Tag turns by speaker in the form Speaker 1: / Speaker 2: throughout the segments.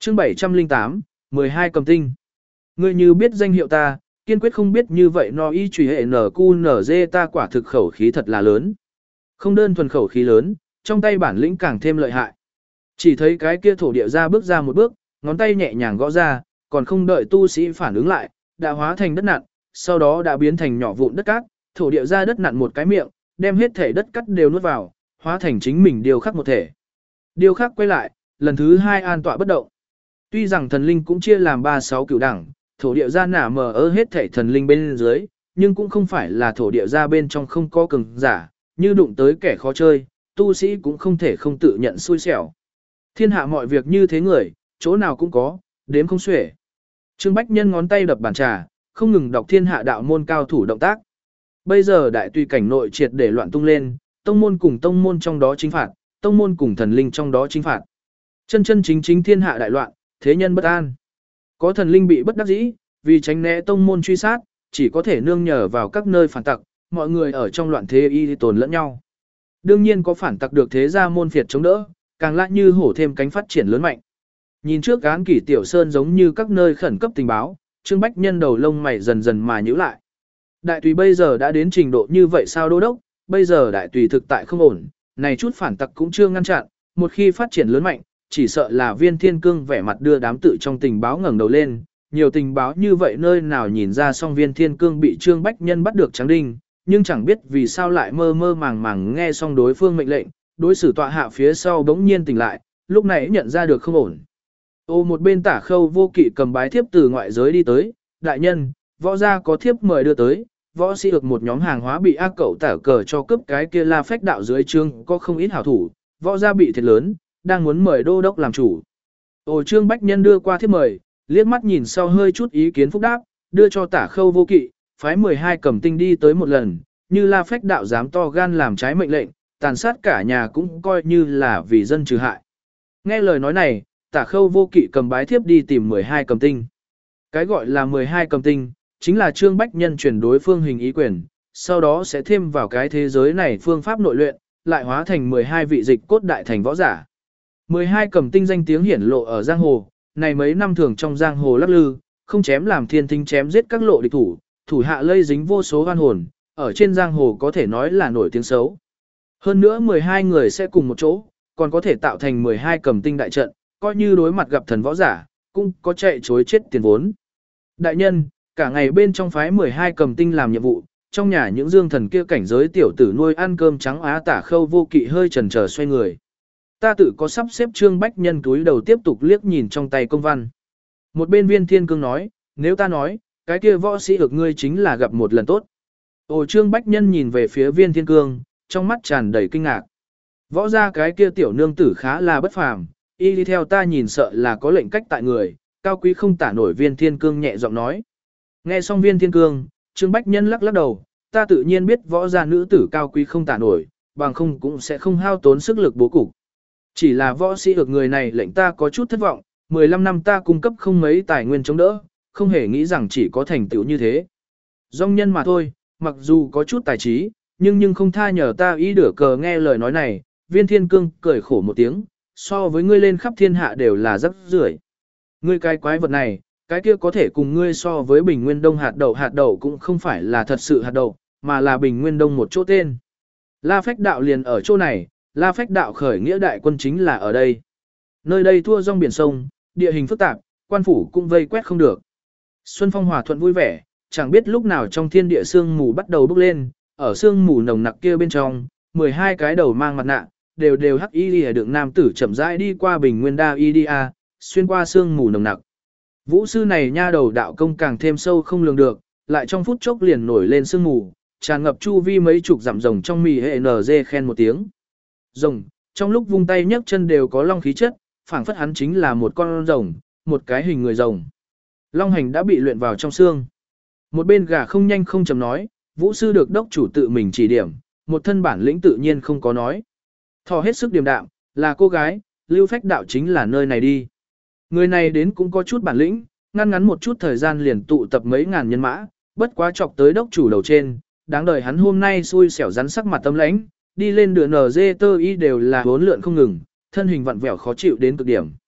Speaker 1: Chương 708, 12 cầm tinh. Ngươi như biết danh hiệu ta, kiên quyết không biết như vậy no y trùy hệ NQNZ ta quả thực khẩu khí thật là lớn. Không đơn thuần khẩu khí lớn, trong tay bản lĩnh càng thêm lợi hại. Chỉ thấy cái kia thổ địa ra bước ra một bước, ngón tay nhẹ nhàng gõ ra, còn không đợi tu sĩ phản ứng lại, đã hóa thành đất nặn, sau đó đã biến thành nhỏ vụn đất cát, thổ địa ra đất nặn một cái miệng, đem hết thể đất cát đều nuốt vào, hóa thành chính mình điêu khắc một thể. Điêu khắc quay lại, lần thứ 2 an tọa bất động. Tuy rằng thần linh cũng chia làm 36 cửu đẳng, thổ địa ra nả mờ ơ hết thể thần linh bên dưới, nhưng cũng không phải là thổ địa ra bên trong không có cường giả, như đụng tới kẻ khó chơi, tu sĩ cũng không thể không tự nhận xui xẻo. Thiên hạ mọi việc như thế người, chỗ nào cũng có, đếm không xuể. Trương Bách Nhân ngón tay đập bàn trà, không ngừng đọc thiên hạ đạo môn cao thủ động tác. Bây giờ đại tùy cảnh nội triệt để loạn tung lên, tông môn cùng tông môn trong đó chính phạt, tông môn cùng thần linh trong đó chính phạt. Chân chân chính chính thiên hạ đại loạn, thế nhân bất an. Có thần linh bị bất đắc dĩ, vì tránh né tông môn truy sát, chỉ có thể nương nhờ vào các nơi phản tặc, mọi người ở trong loạn thế y tồn lẫn nhau. Đương nhiên có phản tặc được thế gia môn phiệt chống đỡ, càng lại như hổ thêm cánh phát triển lớn mạnh. Nhìn trước án kỷ tiểu sơn giống như các nơi khẩn cấp tình báo, Trương Bách Nhân đầu lông mày dần dần mà nhíu lại. Đại tùy bây giờ đã đến trình độ như vậy sao đô đốc, bây giờ đại tùy thực tại không ổn, này chút phản tặc cũng chưa ngăn chặn, một khi phát triển lớn mạnh, chỉ sợ là Viên Thiên Cương vẻ mặt đưa đám tự trong tình báo ngẩng đầu lên, nhiều tình báo như vậy nơi nào nhìn ra song Viên Thiên Cương bị Trương Bách Nhân bắt được trắng đinh, nhưng chẳng biết vì sao lại mơ mơ màng màng nghe xong đối phương mệnh lệnh, đối xử tọa hạ phía sau bỗng nhiên tỉnh lại, lúc này nhận ra được không ổn. Ô một bên Tả Khâu Vô Kỵ cầm bái thiếp từ ngoại giới đi tới, đại nhân, võ gia có thiếp mời đưa tới, võ sĩ được một nhóm hàng hóa bị ác cậu tả cờ cho cướp cái kia La Phách đạo dưới trương có không ít hảo thủ, võ gia bị thiệt lớn, đang muốn mời đô đốc làm chủ. Ô Trương Bách Nhân đưa qua thiếp mời, liếc mắt nhìn sau hơi chút ý kiến phúc đáp, đưa cho Tả Khâu Vô Kỵ, phái 12 cầm tinh đi tới một lần, như La Phách đạo dám to gan làm trái mệnh lệnh, tàn sát cả nhà cũng coi như là vì dân trừ hại. Nghe lời nói này, Tả Khâu Vô Kỵ cầm bái thiếp đi tìm 12 cầm tinh. Cái gọi là 12 cầm tinh, chính là Trương Bách Nhân chuyển đối phương hình ý quyền, sau đó sẽ thêm vào cái thế giới này phương pháp nội luyện, lại hóa thành 12 vị dịch cốt đại thành võ giả. 12 cầm tinh danh tiếng hiển lộ ở giang hồ, này mấy năm thường trong giang hồ lắc lư, không chém làm thiên tinh chém giết các lộ địch thủ, thủ hạ lây dính vô số oan hồn, ở trên giang hồ có thể nói là nổi tiếng xấu. Hơn nữa 12 người sẽ cùng một chỗ, còn có thể tạo thành 12 cầm tinh đại trận, coi như đối mặt gặp thần võ giả, cũng có chạy chối chết tiền vốn. Đại nhân, cả ngày bên trong phái 12 cầm tinh làm nhiệm vụ, trong nhà những dương thần kia cảnh giới tiểu tử nuôi ăn cơm trắng Á Tả Khâu Vô Kỵ hơi chần chờ xoay người. Ta tự có sắp xếp. Trương Bách Nhân túi đầu tiếp tục liếc nhìn trong tay công văn. Một bên Viên Thiên Cương nói, nếu ta nói, cái kia võ sĩ ược ngươi chính là gặp một lần tốt. Ồ Trương Bách Nhân nhìn về phía Viên Thiên Cương, trong mắt tràn đầy kinh ngạc. Võ ra cái kia tiểu nương tử khá là bất phàm, y đi theo ta nhìn sợ là có lệnh cách tại người, cao quý không tả nổi. Viên Thiên Cương nhẹ giọng nói. Nghe xong Viên Thiên Cương, Trương Bách Nhân lắc lắc đầu, ta tự nhiên biết võ gia nữ tử cao quý không tả nổi, bằng không cũng sẽ không hao tốn sức lực bố cục. Chỉ là võ sĩ được người này lệnh ta có chút thất vọng, 15 năm ta cung cấp không mấy tài nguyên chống đỡ, không hề nghĩ rằng chỉ có thành tựu như thế. Dòng nhân mà thôi, mặc dù có chút tài trí, nhưng không tha nhờ ta ý đửa cờ. Nghe lời nói này, Viên Thiên Cương cười khổ một tiếng, so với ngươi lên khắp thiên hạ đều là rất rưởi. Ngươi cái quái vật này, cái kia có thể cùng ngươi so với Bình Nguyên Đông hạt đậu cũng không phải là thật sự hạt đậu, mà là Bình Nguyên Đông một chỗ tên. La Phách đạo liền ở chỗ này, La Phách đạo khởi nghĩa đại quân chính là ở đây. Nơi đây thua rong biển sông, địa hình phức tạp, quan phủ cũng vây quét không được. Xuân phong hòa thuận vui vẻ, chẳng biết lúc nào trong thiên địa sương mù bắt đầu bốc lên, ở sương mù nồng nặc kia bên trong, 12 cái đầu mang mặt nạ, đều hắc y lìa đựng nam tử chậm rãi đi qua Bình Nguyên Đa Idia, xuyên qua sương mù nồng nặc. Vũ sư này nha đầu đạo công càng thêm sâu không lường được, lại trong phút chốc liền nổi lên sương mù, tràn ngập chu vi mấy chục dặm rồng trong mì hệ NG khen một tiếng. Rồng, trong lúc vung tay nhấc chân đều có long khí chất, phảng phất hắn chính là một con rồng, một cái hình người rồng. Long hành đã bị luyện vào trong xương. Một bên gà không nhanh không chậm nói, vũ sư được đốc chủ tự mình chỉ điểm, một thân bản lĩnh tự nhiên không có nói. Thò hết sức điềm đạm, là cô gái, Lưu Phách đạo chính là nơi này đi. Người này đến cũng có chút bản lĩnh, ngăn một chút thời gian liền tụ tập mấy ngàn nhân mã, bất quá chọc tới đốc chủ đầu trên, đáng đời hắn hôm nay xui xẻo rắn sắc mặt tâm lãnh, đi lên đường NG tơ y đều là hốn lượn không ngừng, thân hình vặn vẹo khó chịu đến cực điểm.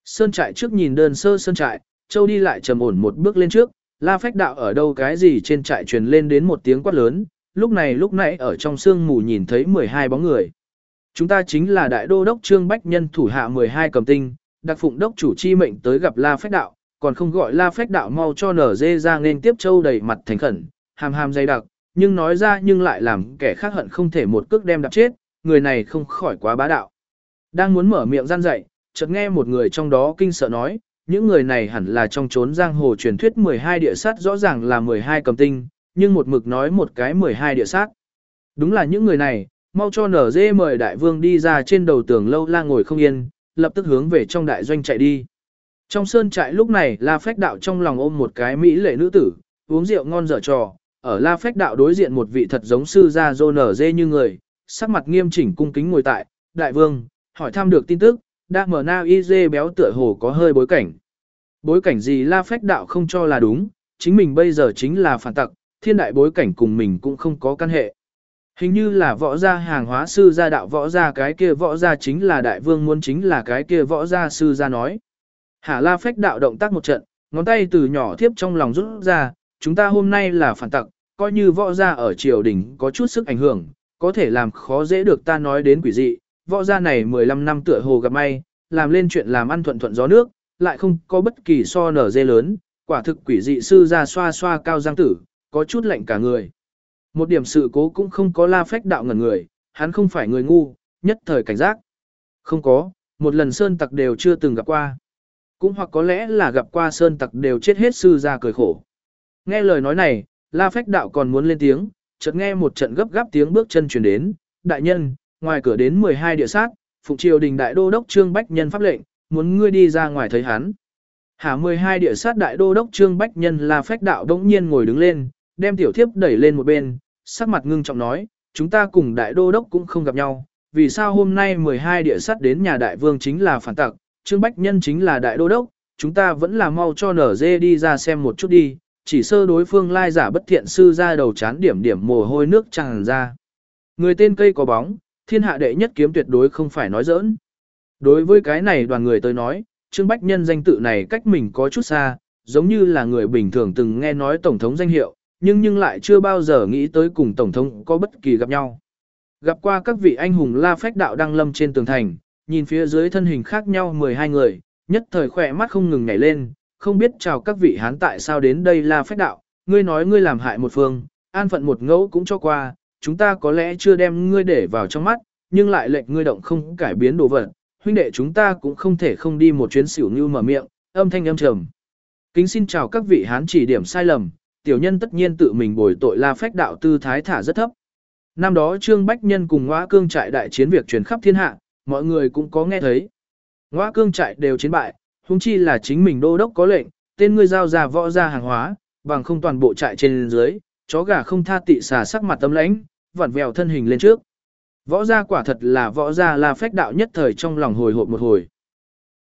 Speaker 1: Sơn trại trước nhìn đơn sơ sơn trại, Châu đi lại trầm ổn một bước lên trước, La Phách Đạo ở đâu cái gì trên trại truyền lên đến một tiếng quát lớn, lúc nãy ở trong sương mù nhìn thấy 12 bóng người. Chúng ta chính là đại đô đốc Trương Bách Nhân thủ hạ 12 cầm tinh, đặc phụng đốc chủ chi mệnh tới gặp La Phách Đạo, còn không gọi La Phách Đạo mau cho nở dê ra nên tiếp Châu đầy mặt thành khẩn, hàm hàm dày đặc, nhưng nói ra nhưng lại làm kẻ khác hận không thể một cước đem đạp chết, người này không khỏi quá bá đạo. Đang muốn mở miệng gian dạy, chợt nghe một người trong đó kinh sợ nói, những người này hẳn là trong chốn giang hồ truyền thuyết 12 địa sát, rõ ràng là 12 cầm tinh, nhưng một mực nói một cái 12 địa sát. Đúng là những người này, mau cho nở dê mời đại vương đi ra. Trên đầu tường Lâu La ngồi không yên, lập tức hướng về trong đại doanh chạy đi. Trong sơn trại lúc này La Phách Đạo trong lòng ôm một cái mỹ lệ nữ tử, uống rượu ngon dở trò, ở La Phách Đạo đối diện một vị thật giống sư gia dô nở dê như người, sắc mặt nghiêm chỉnh cung kính ngồi tại, đại vương, hỏi thăm được tin tức, đa mở na y dê béo tựa hồ có hơi bối cảnh. Bối cảnh gì La Phách Đạo không cho là đúng, chính mình bây giờ chính là phản tặc, thiên đại bối cảnh cùng mình cũng không có căn hệ. Hình như là võ gia hàng hóa sư gia đạo võ gia, cái kia võ gia chính là đại vương muốn chính là cái kia võ gia sư gia nói. Hả La Phách Đạo động tác một trận, ngón tay từ nhỏ thiếp trong lòng rút ra, chúng ta hôm nay là phản tặc, coi như võ gia ở triều đình có chút sức ảnh hưởng, có thể làm khó dễ được ta nói đến quỷ dị, võ gia này 15 năm tựa hồ gặp may, làm lên chuyện làm ăn thuận thuận gió nước, lại không có bất kỳ so nở dê lớn, quả thực quỷ dị sư gia xoa xoa cao giang tử, có chút lạnh cả người. Một điểm sự cố cũng không có. La Phách Đạo ngẩn người, hắn không phải người ngu, nhất thời cảnh giác. Không có, một lần sơn tặc đều chưa từng gặp qua. Cũng hoặc có lẽ là gặp qua sơn tặc đều chết hết, sư gia cười khổ. Nghe lời nói này, La Phách Đạo còn muốn lên tiếng, chợt nghe một trận gấp gáp tiếng bước chân truyền đến, đại nhân, ngoài cửa đến 12 địa sát, phụng triều đình đại đô đốc Trương Bách Nhân pháp lệnh, muốn ngươi đi ra ngoài thấy hắn. Hả 12 địa sát đại đô đốc Trương Bách Nhân. La Phách Đạo đống nhiên ngồi đứng lên, đem tiểu thiếp đẩy lên một bên, sắc mặt ngưng trọng nói, chúng ta cùng đại đô đốc cũng không gặp nhau, vì sao hôm nay 12 địa sát đến nhà đại vương chính là phản tặc, Trương Bách Nhân chính là đại đô đốc, chúng ta vẫn là mau cho nở dê đi ra xem một chút đi, chỉ sơ đối phương lai giả bất thiện sư ra đầu chán điểm điểm mồ hôi nước tràn ra. Người tên cây có bóng, thiên hạ đệ nhất kiếm tuyệt đối không phải nói giỡn. Đối với cái này đoàn người tới nói, Trương Bách Nhân danh tự này cách mình có chút xa, giống như là người bình thường từng nghe nói tổng thống danh hiệu, nhưng lại chưa bao giờ nghĩ tới cùng tổng thống có bất kỳ gặp nhau. Gặp qua các vị anh hùng. La Phách Đạo đang lâm trên tường thành, nhìn phía dưới thân hình khác nhau 12 người, nhất thời khỏe mắt không ngừng nhảy lên, không biết chào các vị hán tại sao đến đây. La Phách Đạo, ngươi nói ngươi làm hại một phương, an phận một ngẫu cũng cho qua, chúng ta có lẽ chưa đem ngươi để vào trong mắt, nhưng lại lệnh ngươi động không cải biến đồ vật, huynh đệ chúng ta cũng không thể không đi một chuyến xỉu như mở miệng, âm thanh âm trầm. Kính xin chào các vị hán chỉ điểm sai lầm, tiểu nhân tất nhiên tự mình bồi tội. La Phách Đạo tư thái thả rất thấp. Năm đó Trương Bách Nhân cùng Ngõa Cương trại đại chiến việc truyền khắp thiên hạ, mọi người cũng có nghe thấy. Ngõa Cương trại đều chiến bại, huống chi là chính mình đô đốc có lệnh, tên ngươi giao ra võ ra hàng hóa, bằng không toàn bộ trại trên dưới, chó gà không tha tị xà sắc mặt tấm lãnh, vặn vẹo thân hình lên trước. Võ gia quả thật là võ gia. La Phách Đạo nhất thời trong lòng hồi hộp một hồi.